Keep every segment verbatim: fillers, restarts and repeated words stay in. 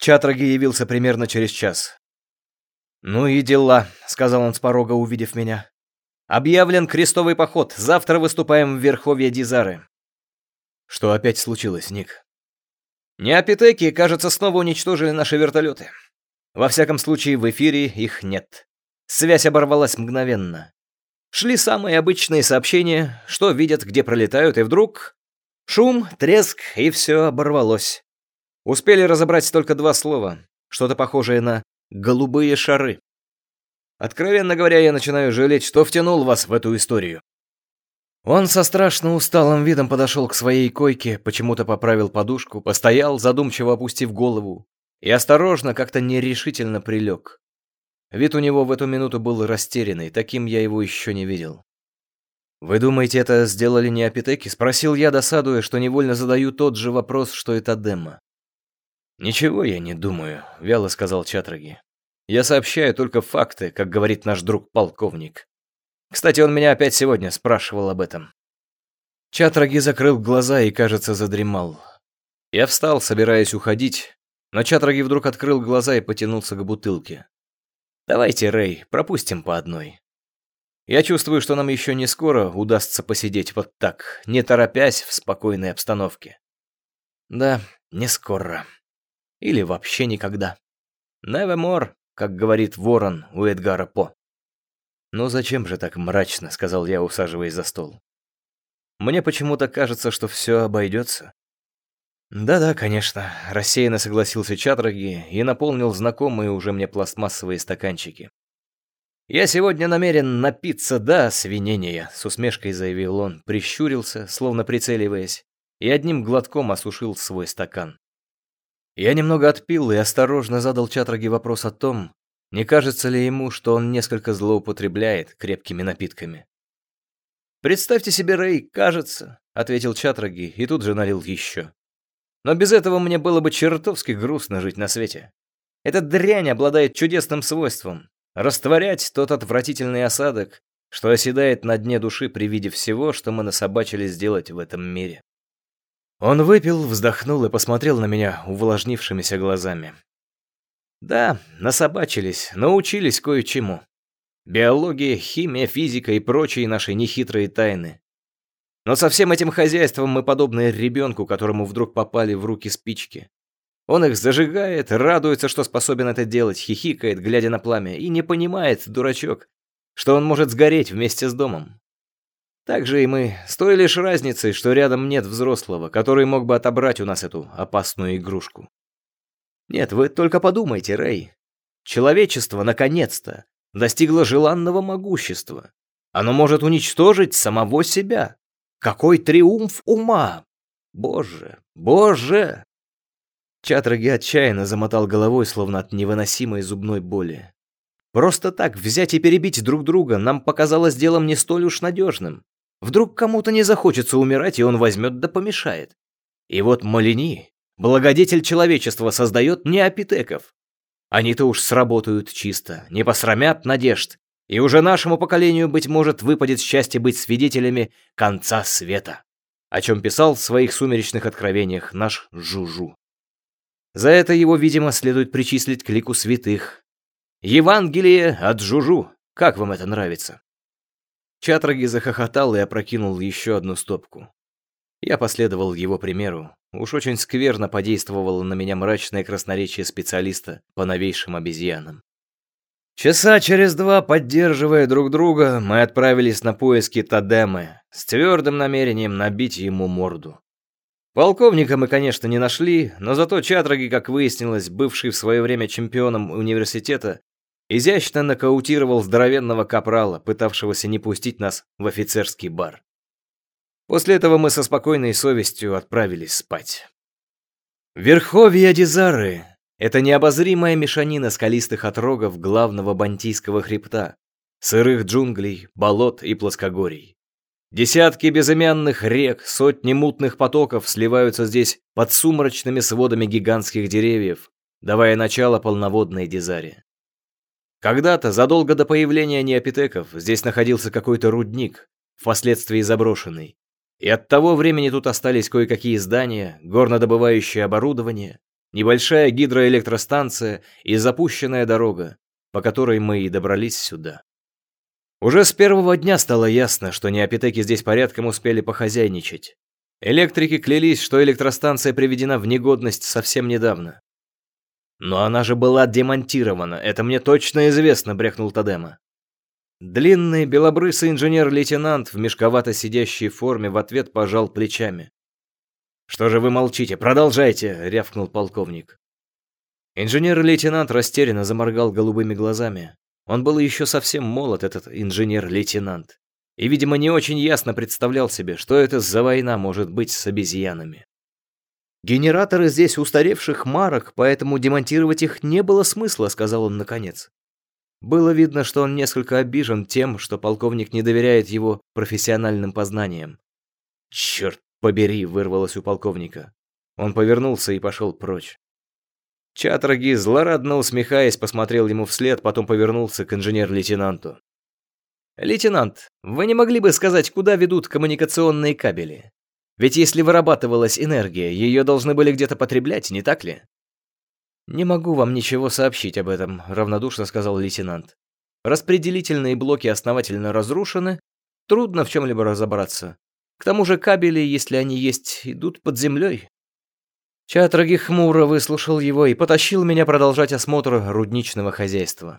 Чатраги явился примерно через час. «Ну и дела», — сказал он с порога, увидев меня. «Объявлен крестовый поход. Завтра выступаем в верховье Дизары». «Что опять случилось, Ник?» «Неопитеки, кажется, снова уничтожили наши вертолеты. Во всяком случае, в эфире их нет. Связь оборвалась мгновенно. Шли самые обычные сообщения, что видят, где пролетают, и вдруг... шум, треск, и все оборвалось. Успели разобрать только два слова, что-то похожее на «голубые шары». Откровенно говоря, я начинаю жалеть, что втянул вас в эту историю». Он со страшно усталым видом подошел к своей койке, почему-то поправил подушку, постоял, задумчиво опустив голову, и осторожно, как-то нерешительно прилег. Вид у него в эту минуту был растерянный, таким я его еще не видел. «Вы думаете, это сделали неопитеки?» — спросил я, досадуя, что невольно задаю тот же вопрос, что и Тадема. «Ничего я не думаю», — вяло сказал Чатраги. «Я сообщаю только факты, как говорит наш друг полковник. Кстати, он меня опять сегодня спрашивал об этом». Чатраги закрыл глаза и, кажется, задремал. Я встал, собираясь уходить, но Чатраги вдруг открыл глаза и потянулся к бутылке. «Давайте, Рэй, пропустим по одной. Я чувствую, что нам еще не скоро удастся посидеть вот так, не торопясь в спокойной обстановке». «Да, не скоро. Или вообще никогда. Nevermore, как говорит ворон у Эдгара По». «Ну зачем же так мрачно?» — сказал я, усаживаясь за стол. «Мне почему-то кажется, что все обойдется». «Да-да, конечно», — рассеянно согласился Чатраги и наполнил знакомые уже мне пластмассовые стаканчики. «Я сегодня намерен напиться до свинения», — с усмешкой заявил он, прищурился, словно прицеливаясь, и одним глотком осушил свой стакан. Я немного отпил и осторожно задал Чатраги вопрос о том, не кажется ли ему, что он несколько злоупотребляет крепкими напитками. «Представьте себе, Рэй, кажется», — ответил Чатраги и тут же налил еще. «Но без этого мне было бы чертовски грустно жить на свете. Эта дрянь обладает чудесным свойством — растворять тот отвратительный осадок, что оседает на дне души при виде всего, что мы насобачили сделать в этом мире». Он выпил, вздохнул и посмотрел на меня увлажнившимися глазами. «Да, насобачились, научились кое-чему. Биология, химия, физика и прочие наши нехитрые тайны. Но со всем этим хозяйством мы подобны ребенку, которому вдруг попали в руки спички. Он их зажигает, радуется, что способен это делать, хихикает, глядя на пламя, и не понимает, дурачок, что он может сгореть вместе с домом. Так же и мы, с той лишь разницей, что рядом нет взрослого, который мог бы отобрать у нас эту опасную игрушку. Нет, вы только подумайте, Рэй. Человечество, наконец-то, достигло желанного могущества. Оно может уничтожить самого себя. Какой триумф ума! Боже, боже!» Чатраги отчаянно замотал головой, словно от невыносимой зубной боли. «Просто так взять и перебить друг друга нам показалось делом не столь уж надежным. Вдруг кому-то не захочется умирать, и он возьмет да помешает. И вот Молини, благодетель человечества, создает неопитеков. Они-то уж сработают чисто, не посрамят надежд, и уже нашему поколению, быть может, выпадет счастье быть свидетелями конца света», о чем писал в своих сумеречных откровениях наш Жужу. За это его, видимо, следует причислить к лику святых. Евангелие от Жужу. Как вам это нравится? Чатраги захохотал и опрокинул еще одну стопку. Я последовал его примеру. Уж очень скверно подействовало на меня мрачное красноречие специалиста по новейшим обезьянам. Часа через два, поддерживая друг друга, мы отправились на поиски Тадемы с твердым намерением набить ему морду. Полковника мы, конечно, не нашли, но зато Чатраги, как выяснилось, бывший в свое время чемпионом университета, изящно нокаутировал здоровенного капрала, пытавшегося не пустить нас в офицерский бар. После этого мы со спокойной совестью отправились спать. Верховье Дизары — это необозримая мешанина скалистых отрогов главного Бантийского хребта, сырых джунглей, болот и плоскогорий. Десятки безымянных рек, сотни мутных потоков сливаются здесь под сумрачными сводами гигантских деревьев, давая начало полноводной Дизаре. Когда-то, задолго до появления неопитеков, здесь находился какой-то рудник, впоследствии заброшенный, и от того времени тут остались кое-какие здания, горнодобывающее оборудование, небольшая гидроэлектростанция и запущенная дорога, по которой мы и добрались сюда. Уже с первого дня стало ясно, что неопитеки здесь порядком успели похозяйничать. Электрики клялись, что электростанция приведена в негодность совсем недавно. «Но она же была демонтирована, это мне точно известно», — брякнул Тадема. Длинный белобрысый инженер-лейтенант в мешковато сидящей форме в ответ пожал плечами. «Что же вы молчите? Продолжайте!» — рявкнул полковник. Инженер-лейтенант растерянно заморгал голубыми глазами. Он был еще совсем молод, этот инженер-лейтенант, и, видимо, не очень ясно представлял себе, что это за война может быть с обезьянами. «Генераторы здесь устаревших марок, поэтому демонтировать их не было смысла», — сказал он наконец. Было видно, что он несколько обижен тем, что полковник не доверяет его профессиональным познаниям. «Черт побери!» — вырвалось у полковника. Он повернулся и пошел прочь. Чатраги, злорадно усмехаясь, посмотрел ему вслед, потом повернулся к инженер-лейтенанту. «Лейтенант, вы не могли бы сказать, куда ведут коммуникационные кабели? Ведь если вырабатывалась энергия, ее должны были где-то потреблять, не так ли?» «Не могу вам ничего сообщить об этом», — равнодушно сказал лейтенант. «Распределительные блоки основательно разрушены, трудно в чем-либо разобраться. К тому же кабели, если они есть, идут под землей». Чатраги хмуро выслушал его и потащил меня продолжать осмотр рудничного хозяйства.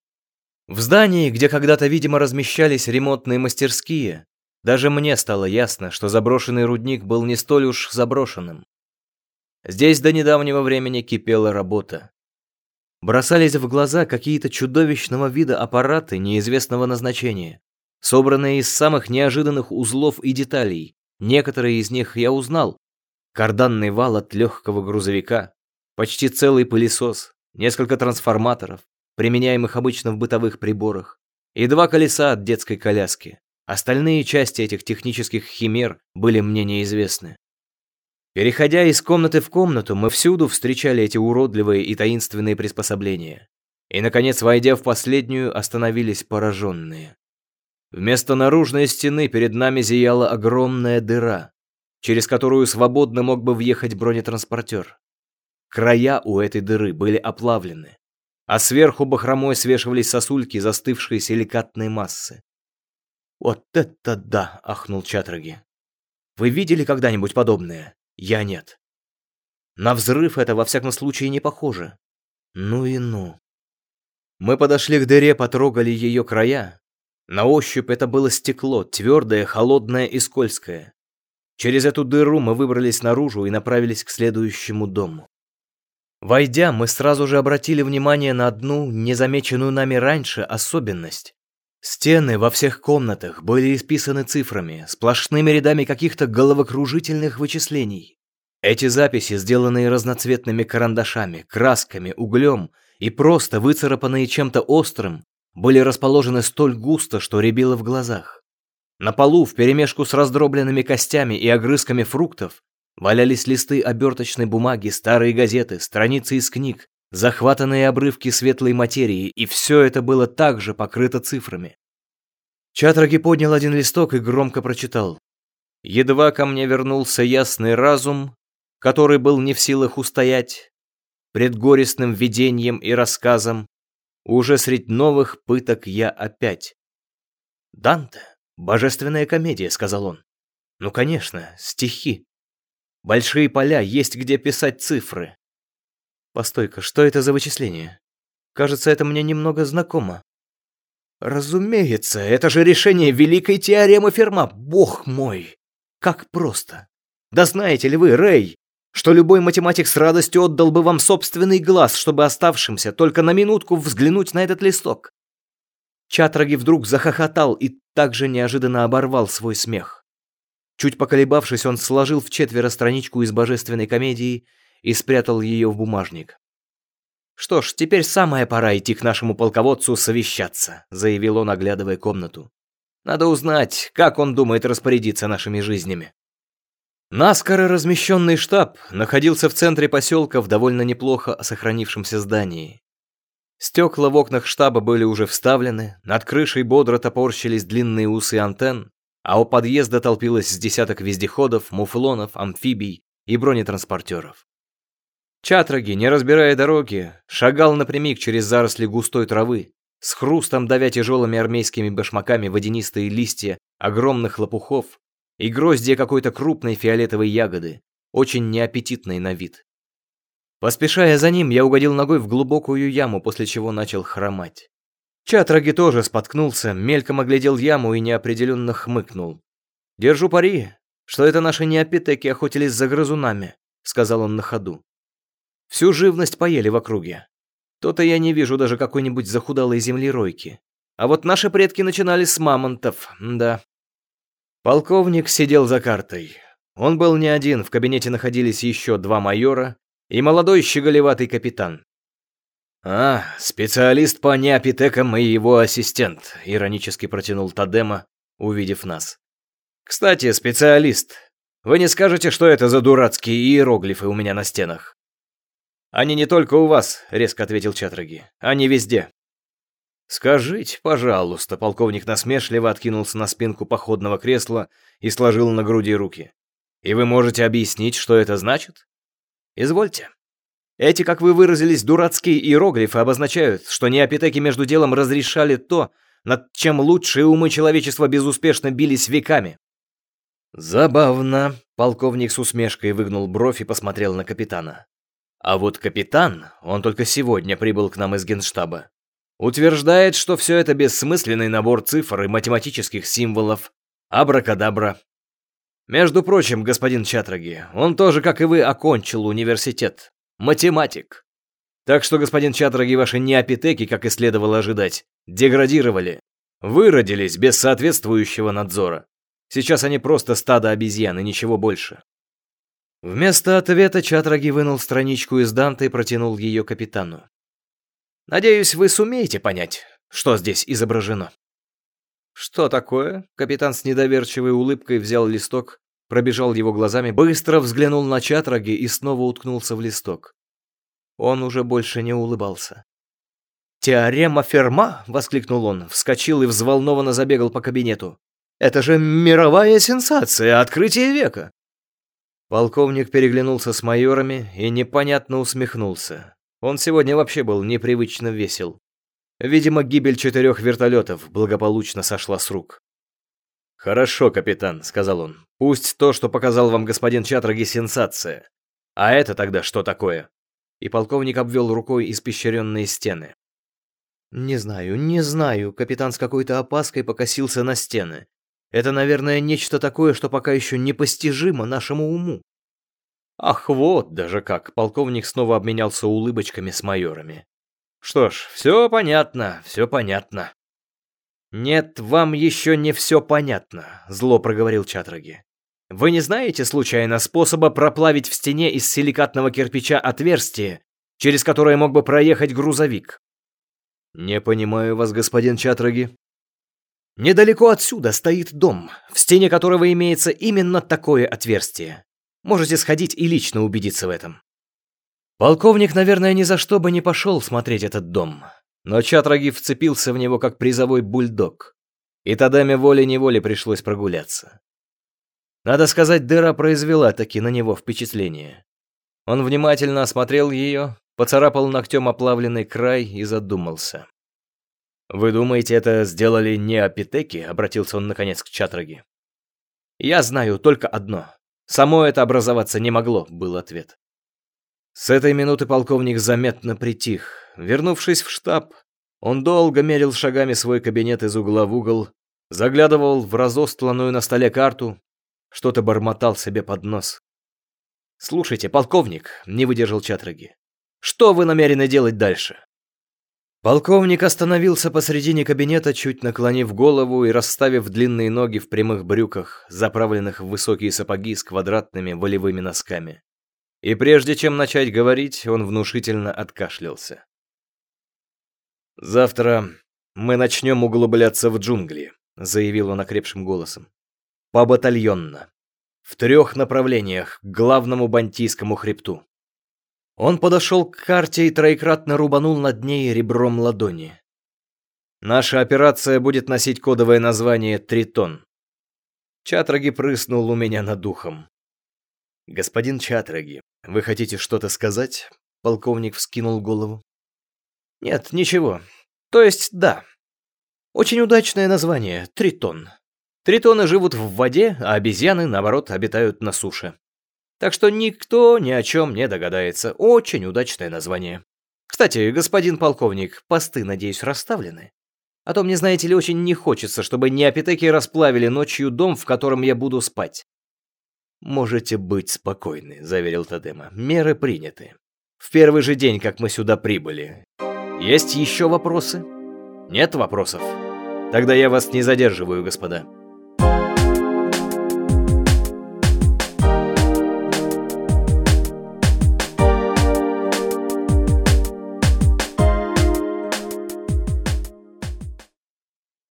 В здании, где когда-то, видимо, размещались ремонтные мастерские, даже мне стало ясно, что заброшенный рудник был не столь уж заброшенным. Здесь до недавнего времени кипела работа. Бросались в глаза какие-то чудовищного вида аппараты неизвестного назначения, собранные из самых неожиданных узлов и деталей. Некоторые из них я узнал. Карданный вал от легкого грузовика, почти целый пылесос, несколько трансформаторов, применяемых обычно в бытовых приборах, и два колеса от детской коляски. Остальные части этих технических химер были мне неизвестны. Переходя из комнаты в комнату, мы всюду встречали эти уродливые и таинственные приспособления. И, наконец, войдя в последнюю, остановились пораженные. Вместо наружной стены перед нами зияла огромная дыра, через которую свободно мог бы въехать бронетранспортер. Края у этой дыры были оплавлены, а сверху бахромой свешивались сосульки застывшей силикатной массы. «Вот это да!» — ахнул Чатраги. «Вы видели когда-нибудь подобное? Я нет. На взрыв это во всяком случае не похоже. Ну и ну». Мы подошли к дыре, потрогали ее края. На ощупь это было стекло, твердое, холодное и скользкое. Через эту дыру мы выбрались наружу и направились к следующему дому. Войдя, мы сразу же обратили внимание на одну, незамеченную нами раньше, особенность. Стены во всех комнатах были исписаны цифрами, сплошными рядами каких-то головокружительных вычислений. Эти записи, сделанные разноцветными карандашами, красками, углем и просто выцарапанные чем-то острым, были расположены столь густо, что рябило в глазах. На полу, вперемешку с раздробленными костями и огрызками фруктов, валялись листы оберточной бумаги, старые газеты, страницы из книг, захватанные обрывки светлой материи, и все это было также покрыто цифрами. Чатраги поднял один листок и громко прочитал. «Едва ко мне вернулся ясный разум, который был не в силах устоять пред горестным видением и рассказом, уже средь новых пыток я опять». «Данте, божественная комедия», — сказал он. «Ну, конечно, стихи. Большие поля, есть где писать цифры». «Постой-ка, что это за вычисление? Кажется, это мне немного знакомо». «Разумеется, это же решение великой теоремы Ферма, бог мой! Как просто! Да знаете ли вы, Рэй, что любой математик с радостью отдал бы вам собственный глаз, чтобы оставшимся только на минутку взглянуть на этот листок?» Чатраги вдруг захохотал и также неожиданно оборвал свой смех. Чуть поколебавшись, он сложил в четверо страничку из божественной комедии и спрятал ее в бумажник. «Что ж, теперь самая пора идти к нашему полководцу совещаться», — заявил он, оглядывая комнату. «Надо узнать, как он думает распорядиться нашими жизнями». Наскоро размещенный штаб находился в центре поселка в довольно неплохо сохранившемся здании. Стекла в окнах штаба были уже вставлены, над крышей бодро топорщились длинные усы антенн, а у подъезда толпилось с десяток вездеходов, муфлонов, амфибий и бронетранспортеров. Чатраги, не разбирая дороги, шагал напрямик через заросли густой травы, с хрустом давя тяжелыми армейскими башмаками водянистые листья огромных лопухов и гроздья какой-то крупной фиолетовой ягоды, очень неаппетитной на вид. Поспешая за ним, я угодил ногой в глубокую яму, после чего начал хромать. Чатраги тоже споткнулся, мельком оглядел яму и неопределенно хмыкнул. «Держу пари, что это наши неопитеки охотились за грызунами», — сказал он на ходу. «Всю живность поели в округе. То-то я не вижу даже какой-нибудь захудалой землеройки. А вот наши предки начинали с мамонтов, да». Полковник сидел за картой. Он был не один, в кабинете находились еще два майора и молодой щеголеватый капитан. «А, специалист по неопитекам и его ассистент», — иронически протянул Тадема, увидев нас. «Кстати, специалист, вы не скажете, что это за дурацкие иероглифы у меня на стенах?» «Они не только у вас», — резко ответил Чатраги. «Они везде». «Скажите, пожалуйста», — полковник насмешливо откинулся на спинку походного кресла и сложил на груди руки. «И вы можете объяснить, что это значит?» «Извольте. Эти, как вы выразились, дурацкие иероглифы обозначают, что неопитеки между делом разрешали то, над чем лучшие умы человечества безуспешно бились веками». «Забавно», — полковник с усмешкой выгнул бровь и посмотрел на капитана. «А вот капитан, он только сегодня прибыл к нам из генштаба, утверждает, что все это бессмысленный набор цифр и математических символов. Абракадабра. Между прочим, господин Чатраги, он тоже, как и вы, окончил университет. Математик. Так что, господин Чатраги, ваши неопитеки, как и следовало ожидать, деградировали. Выродились без соответствующего надзора. Сейчас они просто стадо обезьян и ничего больше». Вместо ответа Чатраги вынул страничку из Данте и протянул ее капитану. «Надеюсь, вы сумеете понять, что здесь изображено». «Что такое?» Капитан с недоверчивой улыбкой взял листок, пробежал его глазами, быстро взглянул на Чатраги и снова уткнулся в листок. Он уже больше не улыбался. «Теорема Ферма!» — воскликнул он, вскочил и взволнованно забегал по кабинету. «Это же мировая сенсация, открытие века!» Полковник переглянулся с майорами и непонятно усмехнулся. Он сегодня вообще был непривычно весел. Видимо, гибель четырех вертолетов благополучно сошла с рук. «Хорошо, капитан», — сказал он. «Пусть то, что показал вам господин Чатраги, сенсация. А это тогда что такое?» И полковник обвел рукой испещренные стены. «Не знаю, не знаю», — капитан с какой-то опаской покосился на стены. «Это, наверное, нечто такое, что пока еще непостижимо нашему уму». «Ах, вот даже как!» — полковник снова обменялся улыбочками с майорами. «Что ж, все понятно, все понятно». «Нет, вам еще не все понятно», — зло проговорил Чатраги. «Вы не знаете, случайно, способа проплавить в стене из силикатного кирпича отверстие, через которое мог бы проехать грузовик?» «Не понимаю вас, господин Чатраги». «Недалеко отсюда стоит дом, в стене которого имеется именно такое отверстие. Можете сходить и лично убедиться в этом». Полковник, наверное, ни за что бы не пошел смотреть этот дом, но Чатраги вцепился в него как призовой бульдог, и Тадеме волей-неволей пришлось прогуляться. Надо сказать, дыра произвела таки на него впечатление. Он внимательно осмотрел ее, поцарапал ногтем оплавленный край и задумался. «Вы думаете, это сделали неопитеки?» — обратился он наконец к Чатраги. «Я знаю только одно. Само это образоваться не могло», — был ответ. С этой минуты полковник заметно притих. Вернувшись в штаб, он долго мерил шагами свой кабинет из угла в угол, заглядывал в разостланную на столе карту, что-то бормотал себе под нос. «Слушайте, полковник», — не выдержал Чатраги, — «что вы намерены делать дальше?» Полковник остановился посредине кабинета, чуть наклонив голову и расставив длинные ноги в прямых брюках, заправленных в высокие сапоги с квадратными волевыми носками. И прежде чем начать говорить, он внушительно откашлялся. «Завтра мы начнем углубляться в джунгли», — заявил он окрепшим голосом. «Побатальонно. В трех направлениях к главному Бантийскому хребту». Он подошел к карте и троекратно рубанул над ней ребром ладони. «Наша операция будет носить кодовое название «Тритон». Чатраги прыснул у меня над духом. Господин Чатраги, вы хотите что-то сказать? Полковник вскинул голову. Нет, ничего. То есть, да. Очень удачное название — Тритон. Тритоны живут в воде, а обезьяны, наоборот, обитают на суше. Так что никто ни о чем не догадается. Очень удачное название. Кстати, господин полковник, посты, надеюсь, расставлены? А то мне, знаете ли, очень не хочется, чтобы неопитеки расплавили ночью дом, в котором я буду спать. Можете быть спокойны, заверил Тадема. Меры приняты. В первый же день, как мы сюда прибыли. Есть еще вопросы? Нет вопросов? Тогда я вас не задерживаю, господа.